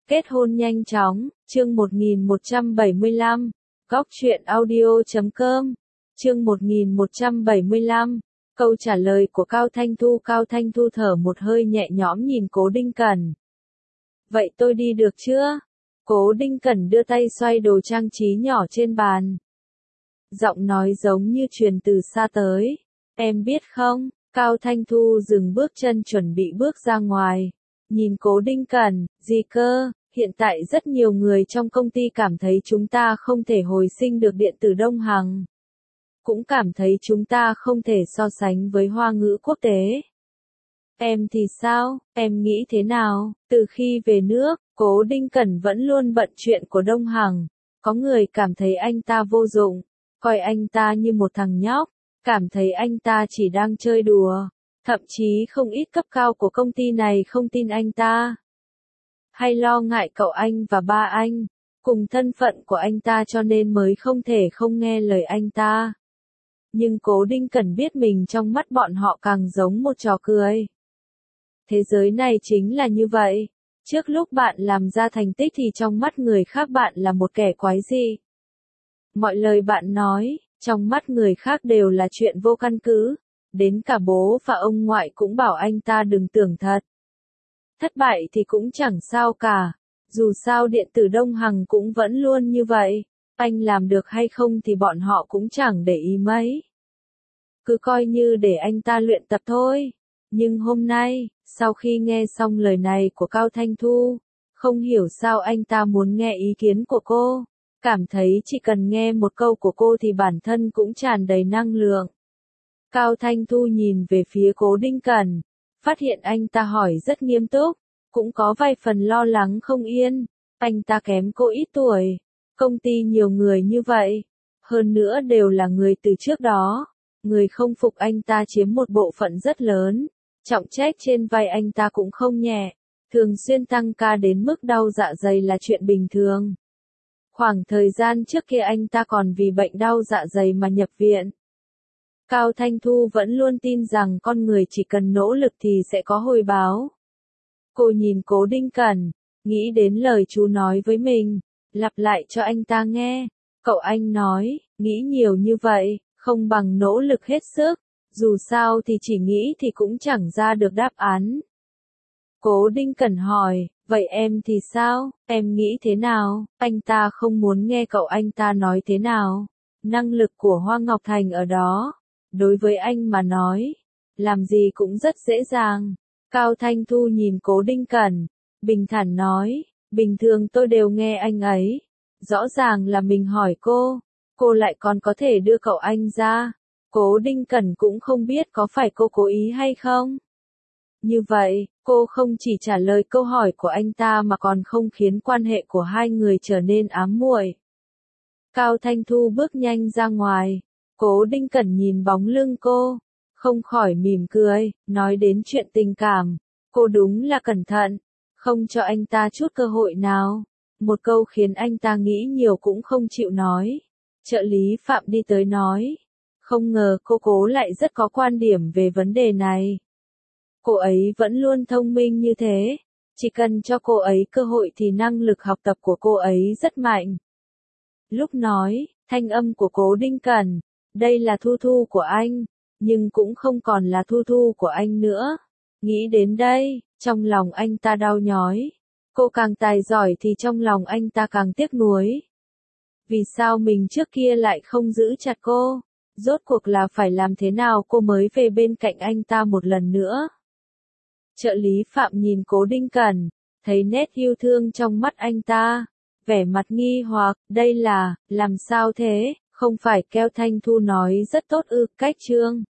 Kết hôn nhanh chóng, chương 1175, góc truyện audio.com, chương 1175, câu trả lời của Cao Thanh Thu thở một hơi nhẹ nhõm nhìn Cố Đinh Cẩn. Vậy tôi đi được chưa? Cố Đinh Cẩn đưa tay xoay đồ trang trí nhỏ trên bàn. Giọng nói giống như truyền từ xa tới. Em biết không? Cao Thanh Thu dừng bước chân chuẩn bị bước ra ngoài. Nhìn Cố Đinh Cẩn, gì cơ? Hiện tại rất nhiều người trong công ty cảm thấy chúng ta không thể hồi sinh được điện tử Đông Hằng. Cũng cảm thấy chúng ta không thể so sánh với Hoa ngữ quốc tế. Em thì sao? Em nghĩ thế nào? Từ khi về nước, Cố Đinh Cẩn vẫn luôn bận chuyện của Đông Hằng. Có người cảm thấy anh ta vô dụng, coi anh ta như một thằng nhóc, cảm thấy anh ta chỉ đang chơi đùa. Thậm chí không ít cấp cao của công ty này không tin anh ta. Hay lo ngại cậu anh và ba anh, cùng thân phận của anh ta cho nên mới không thể không nghe lời anh ta. Nhưng Cố Đinh Cẩn biết mình trong mắt bọn họ càng giống một trò cười. Thế giới này chính là như vậy. Trước lúc bạn làm ra thành tích thì trong mắt người khác bạn là một kẻ quái dị. Mọi lời bạn nói, trong mắt người khác đều là chuyện vô căn cứ. Đến cả bố và ông ngoại cũng bảo anh ta đừng tưởng thật. Thất bại thì cũng chẳng sao cả. Dù sao điện tử Đông Hằng cũng vẫn luôn như vậy. Anh làm được hay không thì bọn họ cũng chẳng để ý mấy. Cứ coi như để anh ta luyện tập thôi. Nhưng hôm nay, sau khi nghe xong lời này của Cao Thanh Thu, không hiểu sao anh ta muốn nghe ý kiến của cô. Cảm thấy chỉ cần nghe một câu của cô thì bản thân cũng tràn đầy năng lượng. Cao Thanh Thu nhìn về phía Cố Đinh Cẩn, phát hiện anh ta hỏi rất nghiêm túc, cũng có vài phần lo lắng không yên. Anh ta kém cô ít tuổi, công ty nhiều người như vậy, hơn nữa đều là người từ trước đó. Người không phục anh ta chiếm một bộ phận rất lớn, trọng trách trên vai anh ta cũng không nhẹ, thường xuyên tăng ca đến mức đau dạ dày là chuyện bình thường. Khoảng thời gian trước kia anh ta còn vì bệnh đau dạ dày mà nhập viện. Cao Thanh Thu vẫn luôn tin rằng con người chỉ cần nỗ lực thì sẽ có hồi báo. Cô nhìn Cố Đinh Cẩn, nghĩ đến lời chú nói với mình, lặp lại cho anh ta nghe. Cậu anh nói, nghĩ nhiều như vậy, không bằng nỗ lực hết sức, dù sao thì chỉ nghĩ thì cũng chẳng ra được đáp án. Cố Đinh Cẩn hỏi, vậy em thì sao, em nghĩ thế nào? Anh ta không muốn nghe cậu anh ta nói thế nào. Năng lực của Hoa Ngọc Thành ở đó, đối với anh mà nói, làm gì cũng rất dễ dàng. Cao Thanh Thu nhìn Cố Đinh Cẩn, bình thản nói, bình thường tôi đều nghe anh ấy. Rõ ràng là mình hỏi cô lại còn có thể đưa cậu anh ra. Cố Đinh Cẩn cũng không biết có phải cô cố ý hay không. Như vậy, cô không chỉ trả lời câu hỏi của anh ta mà còn không khiến quan hệ của hai người trở nên ám muội. Cao Thanh Thu bước nhanh ra ngoài, Cố Đinh Cẩn nhìn bóng lưng cô, không khỏi mỉm cười, nói đến chuyện tình cảm. Cô đúng là cẩn thận, không cho anh ta chút cơ hội nào. Một câu khiến anh ta nghĩ nhiều cũng không chịu nói. Trợ lý Phạm đi tới nói, không ngờ cô Cố lại rất có quan điểm về vấn đề này. Cô ấy vẫn luôn thông minh như thế, chỉ cần cho cô ấy cơ hội thì năng lực học tập của cô ấy rất mạnh. Lúc nói, thanh âm của Cố Đinh Cẩn, đây là Thu Thu của anh, nhưng cũng không còn là Thu Thu của anh nữa. Nghĩ đến đây, trong lòng anh ta đau nhói. Cô càng tài giỏi thì trong lòng anh ta càng tiếc nuối. Vì sao mình trước kia lại không giữ chặt cô? Rốt cuộc là phải làm thế nào cô mới về bên cạnh anh ta một lần nữa? Trợ lý Phạm nhìn Cố Đinh Cẩn, thấy nét yêu thương trong mắt anh ta, vẻ mặt nghi hoặc, đây là, làm sao thế, không phải Cao Thanh Thu nói rất tốt ư, cách chương.